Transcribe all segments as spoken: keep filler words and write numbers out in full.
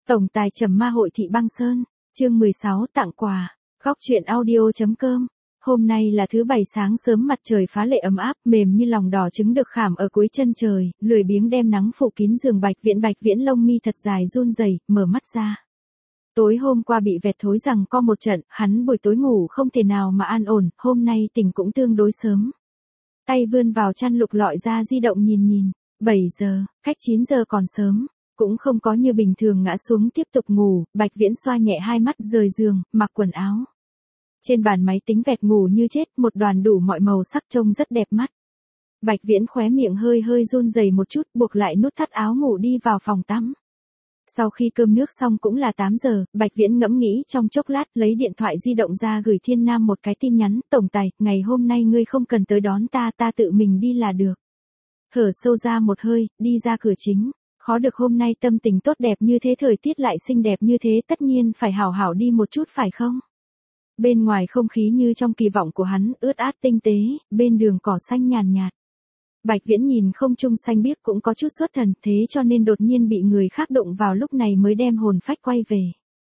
Tổng tài Trầm Ma hội thị băng sơn, chương mười sáu tặng quà, góc truyện audio.com. Hôm nay là thứ bảy sáng sớm mặt trời phá lệ ấm áp, mềm như lòng đỏ trứng được khảm ở cuối chân trời, lười biếng đem nắng phủ kín giường Bạch Viễn. Bạch Viễn lông mi thật dài run rẩy, mở mắt ra. Tối hôm qua bị vẹt thối rằng co một trận, hắn buổi tối ngủ không thể nào mà an ổn, hôm nay tỉnh cũng tương đối sớm. Tay vươn vào chăn lục lọi ra di động nhìn nhìn, bảy giờ, cách chín giờ còn sớm. Cũng không có như bình thường ngã xuống tiếp tục ngủ, Bạch Viễn xoa nhẹ hai mắt rời giường, mặc quần áo. Trên bàn máy tính vẹt ngủ như chết, một đoàn đủ mọi màu sắc trông rất đẹp mắt. Bạch Viễn khóe miệng hơi hơi run rẩy một chút, buộc lại nút thắt áo ngủ đi vào phòng tắm. Sau khi cơm nước xong cũng là tám giờ, Bạch Viễn ngẫm nghĩ trong chốc lát lấy điện thoại di động ra gửi Thiên Nam một cái tin nhắn, tổng tài, ngày hôm nay ngươi không cần tới đón ta, ta tự mình đi là được. Thở sâu ra một hơi, đi ra cửa chính. Khó được hôm nay tâm tình tốt đẹp như thế, thời tiết lại xinh đẹp như thế, tất nhiên phải hảo hảo đi một chút phải không? Bên ngoài không khí như trong kỳ vọng của hắn, ướt át tinh tế, bên đường cỏ xanh nhàn nhạt. Bạch Viễn nhìn không trung xanh biếc cũng có chút xuất thần, thế cho nên đột nhiên bị người khác đụng vào lúc này mới đem hồn phách quay về.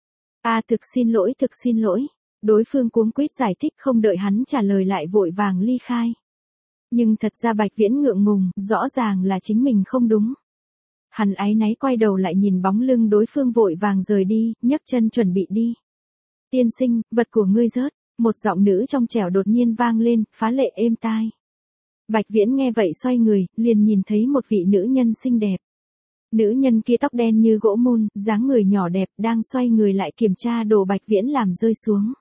À thực xin lỗi, thực xin lỗi. Đối phương cuống quýt giải thích, không đợi hắn trả lời lại vội vàng ly khai. Nhưng thật ra Bạch Viễn ngượng ngùng, rõ ràng là chính mình không đúng. Hắn áy náy quay đầu lại nhìn bóng lưng đối phương vội vàng rời đi, nhấc chân chuẩn bị đi. Tiên sinh, vật của ngươi rớt, một giọng nữ trong trẻo đột nhiên vang lên, phá lệ êm tai. Bạch Viễn nghe vậy xoay người, liền nhìn thấy một vị nữ nhân xinh đẹp. Nữ nhân kia tóc đen như gỗ mun, dáng người nhỏ đẹp, đang xoay người lại kiểm tra đồ Bạch Viễn làm rơi xuống.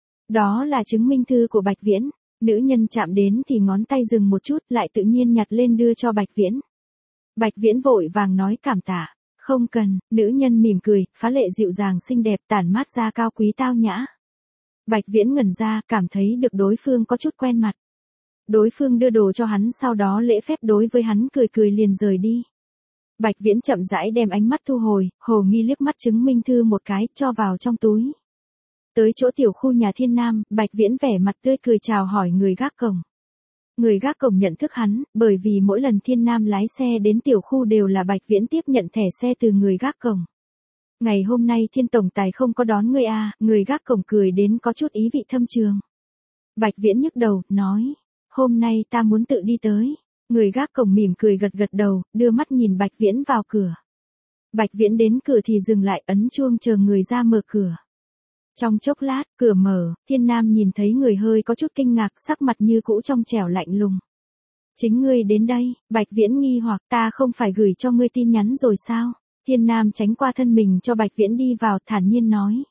Đó là chứng minh thư của Bạch Viễn. Nữ nhân chạm đến thì ngón tay dừng một chút, lại tự nhiên nhặt lên đưa cho Bạch Viễn. Bạch Viễn vội vàng nói cảm tạ, không cần, nữ nhân mỉm cười, phá lệ dịu dàng xinh đẹp, tản mát ra cao quý tao nhã. Bạch Viễn ngẩn ra, cảm thấy được đối phương có chút quen mặt. Đối phương đưa đồ cho hắn, sau đó lễ phép đối với hắn cười cười liền rời đi. Bạch Viễn chậm rãi đem ánh mắt thu hồi, hồ nghi liếc mắt chứng minh thư một cái, cho vào trong túi. Tới chỗ tiểu khu nhà Thiên Nam, Bạch Viễn vẻ mặt tươi cười chào hỏi người gác cổng. Người gác cổng nhận thức hắn, bởi vì mỗi lần Thiên Nam lái xe đến tiểu khu đều là Bạch Viễn tiếp nhận thẻ xe từ người gác cổng. Ngày hôm nay Thiên tổng tài không có đón ngươi à, người gác cổng cười đến có chút ý vị thâm trường. Bạch Viễn nhức đầu, nói, hôm nay ta muốn tự đi tới. Người gác cổng mỉm cười gật gật đầu, đưa mắt nhìn Bạch Viễn vào cửa. Bạch Viễn đến cửa thì dừng lại, ấn chuông chờ người ra mở cửa. Trong chốc lát, cửa mở, Thiên Nam nhìn thấy người hơi có chút kinh ngạc, sắc mặt như cũ trong trẻo lạnh lùng. Chính ngươi đến đây, Bạch Viễn nghi hoặc, ta không phải gửi cho ngươi tin nhắn rồi sao? Thiên Nam tránh qua thân mình cho Bạch Viễn đi vào, thản nhiên nói.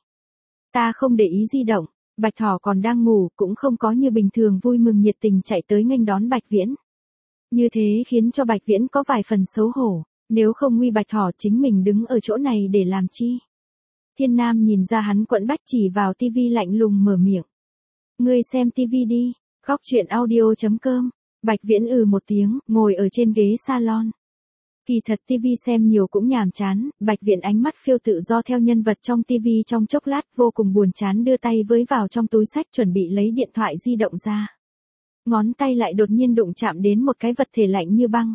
Ta không để ý di động, Bạch Thỏ còn đang ngủ, cũng không có như bình thường vui mừng nhiệt tình chạy tới nghênh đón Bạch Viễn. Như thế khiến cho Bạch Viễn có vài phần xấu hổ, nếu không nguy Bạch Thỏ chính mình đứng ở chỗ này để làm chi? Thiên Nam nhìn ra hắn quẫn bách, chỉ vào tivi lạnh lùng mở miệng. Ngươi xem tivi đi, góc truyện audio.com. Bạch Viễn ừ một tiếng, ngồi ở trên ghế salon. Kỳ thật tivi xem nhiều cũng nhàm chán, Bạch Viễn ánh mắt phiêu tự do theo nhân vật trong tivi, trong chốc lát vô cùng buồn chán đưa tay với vào trong túi sách chuẩn bị lấy điện thoại di động ra. Ngón tay lại đột nhiên đụng chạm đến một cái vật thể lạnh như băng.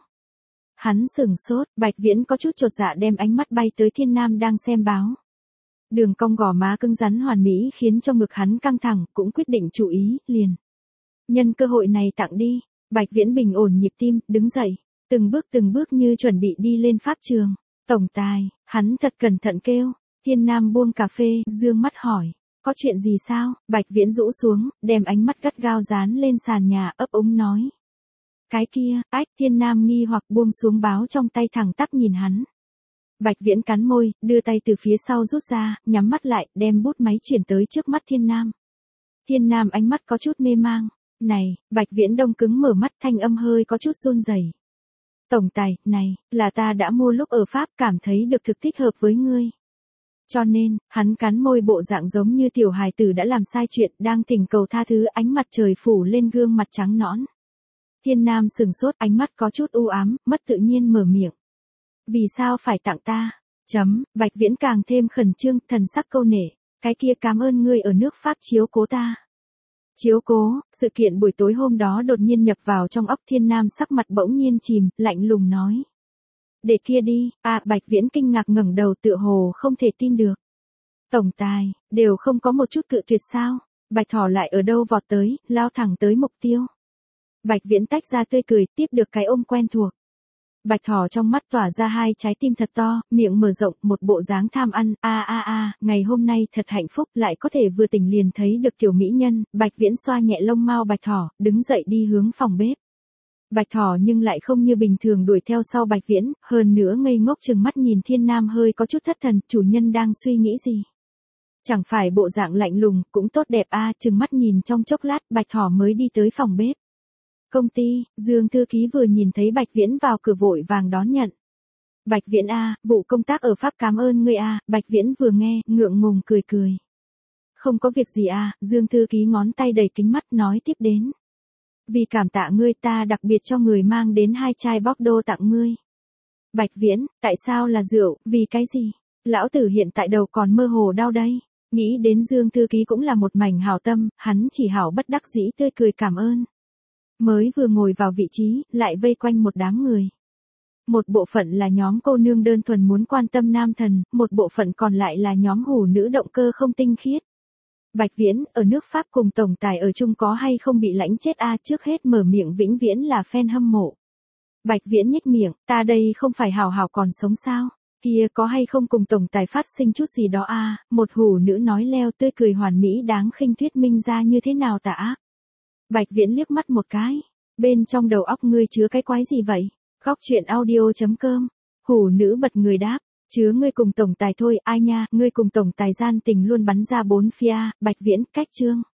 Hắn sửng sốt, Bạch Viễn có chút chột dạ đem ánh mắt bay tới Thiên Nam đang xem báo. Đường cong gò má cứng rắn hoàn mỹ khiến cho ngực hắn căng thẳng, cũng quyết định chú ý, liền. Nhân cơ hội này tặng đi, Bạch Viễn bình ổn nhịp tim, đứng dậy, từng bước từng bước như chuẩn bị đi lên pháp trường. Tổng tài, hắn thật cẩn thận kêu. Thiên Nam buông cà phê, dương mắt hỏi, có chuyện gì sao? Bạch Viễn rũ xuống, đem ánh mắt gắt gao dán lên sàn nhà, ấp úng nói. Cái kia, ách, Thiên Nam nghi hoặc buông xuống báo trong tay, thẳng tắp nhìn hắn. Bạch Viễn cắn môi, đưa tay từ phía sau rút ra, nhắm mắt lại, đem bút máy chuyển tới trước mắt Thiên Nam. Thiên Nam ánh mắt có chút mê mang. Này, Bạch Viễn đông cứng mở mắt, thanh âm hơi có chút run rẩy. Tổng tài, này, là ta đã mua lúc ở Pháp, cảm thấy được thực thích hợp với ngươi. Cho nên, hắn cắn môi bộ dạng giống như tiểu hài tử đã làm sai chuyện, đang thỉnh cầu tha thứ, ánh mặt trời phủ lên gương mặt trắng nõn. Thiên Nam sừng sốt, ánh mắt có chút u ám, mất tự nhiên mở miệng. Vì sao phải tặng ta? Chấm, Bạch Viễn càng thêm khẩn trương, thần sắc câu nể. Cái kia cảm ơn ngươi ở nước Pháp chiếu cố ta. Chiếu cố, sự kiện buổi tối hôm đó đột nhiên nhập vào trong óc Thiên Nam, sắc mặt bỗng nhiên chìm, lạnh lùng nói. Để kia đi, à Bạch Viễn kinh ngạc ngẩng đầu tựa hồ không thể tin được. Tổng tài, đều không có một chút cự tuyệt sao, Bạch Thỏ lại ở đâu vọt tới, lao thẳng tới mục tiêu. Bạch Viễn tách ra tươi cười, tiếp được cái ôm quen thuộc. Bạch Thỏ trong mắt tỏa ra hai trái tim thật to, miệng mở rộng, một bộ dáng tham ăn, a a a, ngày hôm nay thật hạnh phúc, lại có thể vừa tỉnh liền thấy được tiểu mỹ nhân. Bạch Viễn xoa nhẹ lông mao Bạch Thỏ, đứng dậy đi hướng phòng bếp. Bạch Thỏ nhưng lại không như bình thường đuổi theo sau Bạch Viễn, hơn nữa ngây ngốc chừng mắt nhìn Thiên Nam hơi có chút thất thần, chủ nhân đang suy nghĩ gì? Chẳng phải bộ dạng lạnh lùng, cũng tốt đẹp a, chừng mắt nhìn trong chốc lát, Bạch Thỏ mới đi tới phòng bếp. Công ty, Dương thư ký vừa nhìn thấy Bạch Viễn vào cửa vội vàng đón nhận. Bạch Viễn a, vụ công tác ở Pháp cảm ơn ngươi a, Bạch Viễn vừa nghe, ngượng ngùng cười cười. Không có việc gì a, Dương thư ký ngón tay đầy kính mắt nói tiếp đến. Vì cảm tạ ngươi ta đặc biệt cho người mang đến hai chai Bordeaux tặng ngươi. Bạch Viễn, tại sao là rượu, vì cái gì? Lão tử hiện tại đầu còn mơ hồ đau đây. Nghĩ đến Dương thư ký cũng là một mảnh hảo tâm, hắn chỉ hảo bất đắc dĩ tươi cười cảm ơn. Mới vừa ngồi vào vị trí, lại vây quanh một đám người. Một bộ phận là nhóm cô nương đơn thuần muốn quan tâm nam thần, một bộ phận còn lại là nhóm hủ nữ động cơ không tinh khiết. Bạch Viễn, ở nước Pháp cùng tổng tài ở chung có hay không bị lãnh chết a, trước hết mở miệng vĩnh viễn là fan hâm mộ. Bạch Viễn nhếch miệng, ta đây không phải hào hào còn sống sao? Kia có hay không cùng tổng tài phát sinh chút gì đó a, một hủ nữ nói leo tươi cười hoàn mỹ đáng khinh thuyết minh ra như thế nào tà ác. Bạch Viễn liếc mắt một cái, bên trong đầu óc ngươi chứa cái quái gì vậy? Góc truyện audio chấm com, hủ nữ bật người đáp, chứa ngươi cùng tổng tài thôi, ai nha, ngươi cùng tổng tài gian tình luôn bắn ra bốn phía, Bạch Viễn, cách chương.